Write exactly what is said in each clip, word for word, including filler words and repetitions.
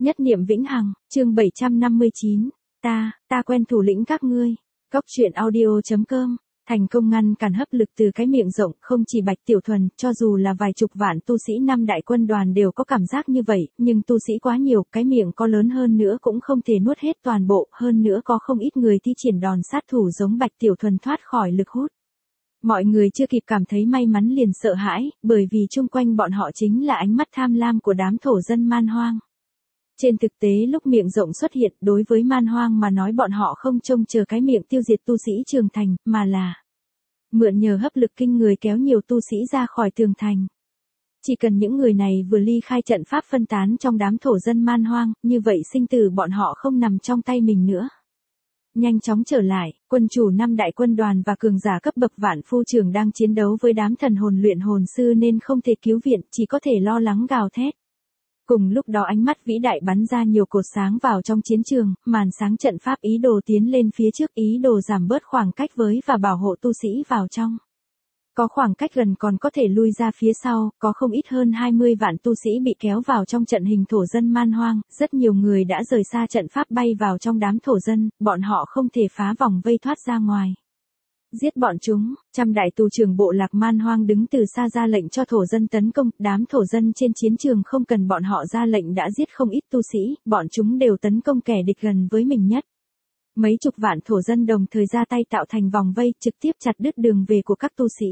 Nhất niệm vĩnh hằng, chương bảy trăm năm mươi chín, ta, ta quen thủ lĩnh các ngươi. Góc truyện audio.com, thành công ngăn cản hấp lực từ cái miệng rộng, không chỉ Bạch Tiểu Thuần, cho dù là vài chục vạn tu sĩ năm đại quân đoàn đều có cảm giác như vậy, nhưng tu sĩ quá nhiều, cái miệng có lớn hơn nữa cũng không thể nuốt hết toàn bộ, hơn nữa có không ít người thi triển đòn sát thủ giống Bạch Tiểu Thuần thoát khỏi lực hút. Mọi người chưa kịp cảm thấy may mắn liền sợ hãi, bởi vì chung quanh bọn họ chính là ánh mắt tham lam của đám thổ dân man hoang. Trên thực tế lúc miệng rộng xuất hiện, đối với man hoang mà nói bọn họ không trông chờ cái miệng tiêu diệt tu sĩ trường thành, mà là mượn nhờ hấp lực kinh người kéo nhiều tu sĩ ra khỏi tường thành. Chỉ cần những người này vừa ly khai trận pháp phân tán trong đám thổ dân man hoang, như vậy sinh tử bọn họ không nằm trong tay mình nữa. Nhanh chóng trở lại, quân chủ năm đại quân đoàn và cường giả cấp bậc vạn phu trưởng đang chiến đấu với đám thần hồn luyện hồn sư nên không thể cứu viện, chỉ có thể lo lắng gào thét. Cùng lúc đó ánh mắt vĩ đại bắn ra nhiều cột sáng vào trong chiến trường, màn sáng trận pháp ý đồ tiến lên phía trước, ý đồ giảm bớt khoảng cách với và bảo hộ tu sĩ vào trong. Có khoảng cách gần còn có thể lui ra phía sau, có không ít hơn hai mươi vạn tu sĩ bị kéo vào trong trận hình thổ dân man hoang, rất nhiều người đã rời xa trận pháp bay vào trong đám thổ dân, bọn họ không thể phá vòng vây thoát ra ngoài. Giết bọn chúng, trăm đại tù trưởng bộ lạc man hoang đứng từ xa ra lệnh cho thổ dân tấn công, đám thổ dân trên chiến trường không cần bọn họ ra lệnh đã giết không ít tu sĩ, bọn chúng đều tấn công kẻ địch gần với mình nhất. Mấy chục vạn thổ dân đồng thời ra tay tạo thành vòng vây, trực tiếp chặt đứt đường về của các tu sĩ.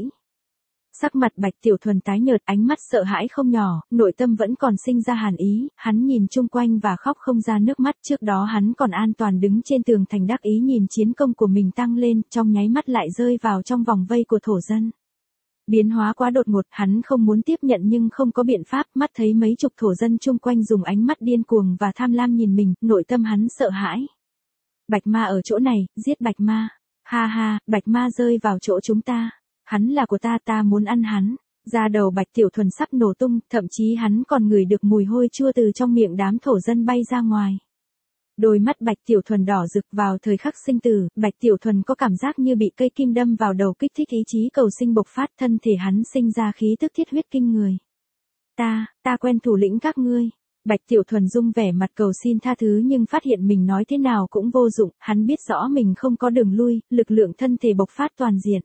Sắc mặt Bạch Tiểu Thuần tái nhợt, ánh mắt sợ hãi không nhỏ, nội tâm vẫn còn sinh ra hàn ý, hắn nhìn chung quanh và khóc không ra nước mắt, trước đó hắn còn an toàn đứng trên tường thành đắc ý nhìn chiến công của mình tăng lên, trong nháy mắt lại rơi vào trong vòng vây của thổ dân. Biến hóa quá đột ngột, hắn không muốn tiếp nhận nhưng không có biện pháp, mắt thấy mấy chục thổ dân chung quanh dùng ánh mắt điên cuồng và tham lam nhìn mình, nội tâm hắn sợ hãi. Bạch ma ở chỗ này, giết Bạch ma. Ha ha, Bạch ma rơi vào chỗ chúng ta. Hắn là của ta, ta muốn ăn hắn. Da đầu Bạch Tiểu Thuần sắp nổ tung, thậm chí hắn còn ngửi được mùi hôi chua từ trong miệng đám thổ dân bay ra ngoài. Đôi mắt Bạch Tiểu Thuần đỏ rực, vào thời khắc sinh tử, Bạch Tiểu Thuần có cảm giác như bị cây kim đâm vào đầu, kích thích ý chí cầu sinh bộc phát, thân thể hắn sinh ra khí tức thiết huyết kinh người. Ta, ta quen thủ lĩnh các ngươi. Bạch Tiểu Thuần dung vẻ mặt cầu xin tha thứ nhưng phát hiện mình nói thế nào cũng vô dụng, hắn biết rõ mình không có đường lui, lực lượng thân thể bộc phát toàn diện.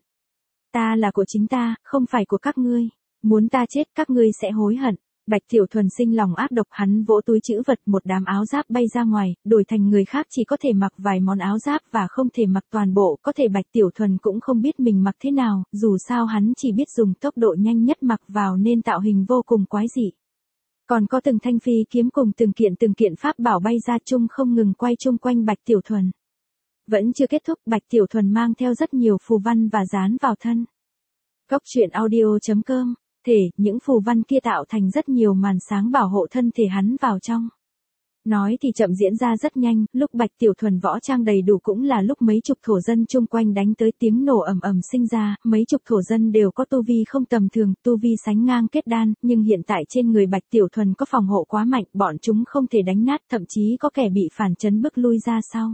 Ta là của chính ta, không phải của các ngươi. Muốn ta chết các ngươi sẽ hối hận. Bạch Tiểu Thuần sinh lòng ác độc, hắn vỗ túi trữ vật, một đám áo giáp bay ra ngoài, đổi thành người khác chỉ có thể mặc vài món áo giáp và không thể mặc toàn bộ, có thể Bạch Tiểu Thuần cũng không biết mình mặc thế nào, dù sao hắn chỉ biết dùng tốc độ nhanh nhất mặc vào nên tạo hình vô cùng quái dị. Còn có từng thanh phi kiếm cùng từng kiện từng kiện pháp bảo bay ra chung không ngừng quay chung quanh Bạch Tiểu Thuần. Vẫn chưa kết thúc, Bạch Tiểu Thuần mang theo rất nhiều phù văn và dán vào thân. Góc truyện audio.com, thể, những phù văn kia tạo thành rất nhiều màn sáng bảo hộ thân thể hắn vào trong. Nói thì chậm diễn ra rất nhanh, lúc Bạch Tiểu Thuần võ trang đầy đủ cũng là lúc mấy chục thổ dân chung quanh đánh tới, tiếng nổ ầm ầm sinh ra, mấy chục thổ dân đều có tu vi không tầm thường, tu vi sánh ngang kết đan, nhưng hiện tại trên người Bạch Tiểu Thuần có phòng hộ quá mạnh, bọn chúng không thể đánh nát, thậm chí có kẻ bị phản chấn bước lui ra sau.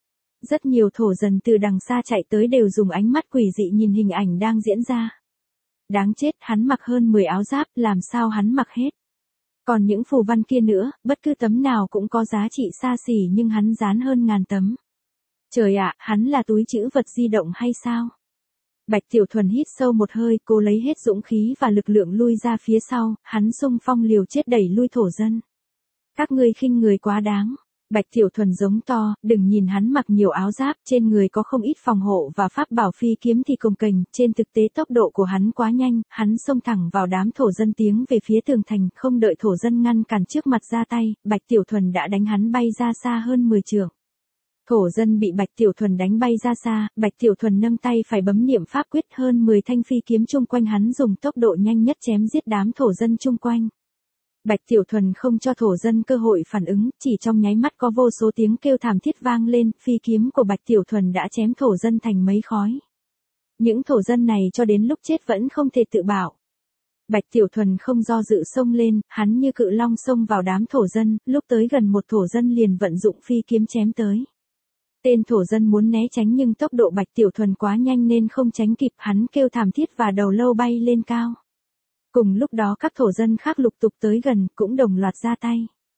Rất nhiều thổ dân từ đằng xa chạy tới đều dùng ánh mắt quỷ dị nhìn hình ảnh đang diễn ra. Đáng chết, hắn mặc hơn mười áo giáp, làm sao hắn mặc hết. Còn những phù văn kia nữa, bất cứ tấm nào cũng có giá trị xa xỉ nhưng hắn dán hơn ngàn tấm. Trời ạ, hắn là túi trữ vật di động hay sao? Bạch Tiểu Thuần hít sâu một hơi, cố lấy hết dũng khí và lực lượng lui ra phía sau, hắn xung phong liều chết đẩy lui thổ dân. Các ngươi khinh người quá đáng. Bạch Tiểu Thuần giống to, đừng nhìn hắn mặc nhiều áo giáp, trên người có không ít phòng hộ và pháp bảo phi kiếm thì cồng kềnh, trên thực tế tốc độ của hắn quá nhanh, hắn xông thẳng vào đám thổ dân tiến về phía tường thành, không đợi thổ dân ngăn cản trước mặt ra tay, Bạch Tiểu Thuần đã đánh hắn bay ra xa hơn mười trượng. Thổ dân bị Bạch Tiểu Thuần đánh bay ra xa, Bạch Tiểu Thuần nâng tay phải bấm niệm pháp quyết, hơn mười thanh phi kiếm chung quanh hắn dùng tốc độ nhanh nhất chém giết đám thổ dân chung quanh. Bạch Tiểu Thuần không cho thổ dân cơ hội phản ứng, chỉ trong nháy mắt có vô số tiếng kêu thảm thiết vang lên, phi kiếm của Bạch Tiểu Thuần đã chém thổ dân thành mấy khói. Những thổ dân này cho đến lúc chết vẫn không thể tự bảo. Bạch Tiểu Thuần không do dự xông lên, hắn như cự long xông vào đám thổ dân, lúc tới gần một thổ dân liền vận dụng phi kiếm chém tới. Tên thổ dân muốn né tránh nhưng tốc độ Bạch Tiểu Thuần quá nhanh nên không tránh kịp, hắn kêu thảm thiết và đầu lâu bay lên cao. Cùng lúc đó các thổ dân khác lục tục tới gần, cũng đồng loạt ra tay.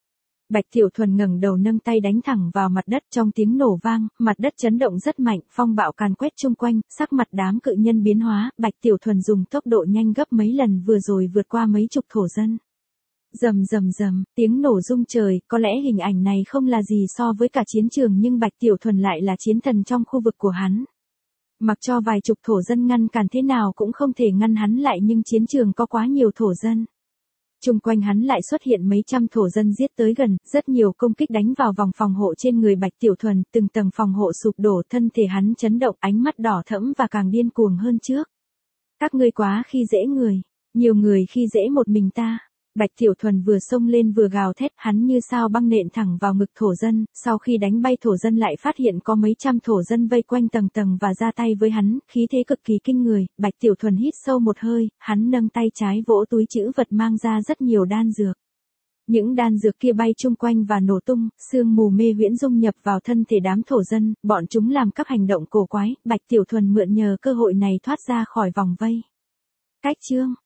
Bạch Tiểu Thuần ngẩng đầu nâng tay đánh thẳng vào mặt đất, trong tiếng nổ vang, mặt đất chấn động rất mạnh, phong bạo càn quét chung quanh, sắc mặt đám cự nhân biến hóa, Bạch Tiểu Thuần dùng tốc độ nhanh gấp mấy lần vừa rồi vượt qua mấy chục thổ dân. Rầm rầm rầm, tiếng nổ rung trời, có lẽ hình ảnh này không là gì so với cả chiến trường nhưng Bạch Tiểu Thuần lại là chiến thần trong khu vực của hắn. Mặc cho vài chục thổ dân ngăn cản thế nào cũng không thể ngăn hắn lại nhưng chiến trường có quá nhiều thổ dân. Chung quanh hắn lại xuất hiện mấy trăm thổ dân giết tới gần, rất nhiều công kích đánh vào vòng phòng hộ trên người Bạch Tiểu Thuần, từng tầng phòng hộ sụp đổ, thân thể hắn chấn động, ánh mắt đỏ thẫm và càng điên cuồng hơn trước. Các ngươi quá khi dễ người, nhiều người khi dễ một mình ta. Bạch Tiểu Thuần vừa xông lên vừa gào thét, hắn như sao băng nện thẳng vào ngực thổ dân, sau khi đánh bay thổ dân lại phát hiện có mấy trăm thổ dân vây quanh tầng tầng và ra tay với hắn, khí thế cực kỳ kinh người. Bạch Tiểu Thuần hít sâu một hơi, hắn nâng tay trái vỗ túi trữ vật mang ra rất nhiều đan dược. Những đan dược kia bay chung quanh và nổ tung, sương mù mê huyễn dung nhập vào thân thể đám thổ dân, bọn chúng làm các hành động cổ quái, Bạch Tiểu Thuần mượn nhờ cơ hội này thoát ra khỏi vòng vây. Cách chương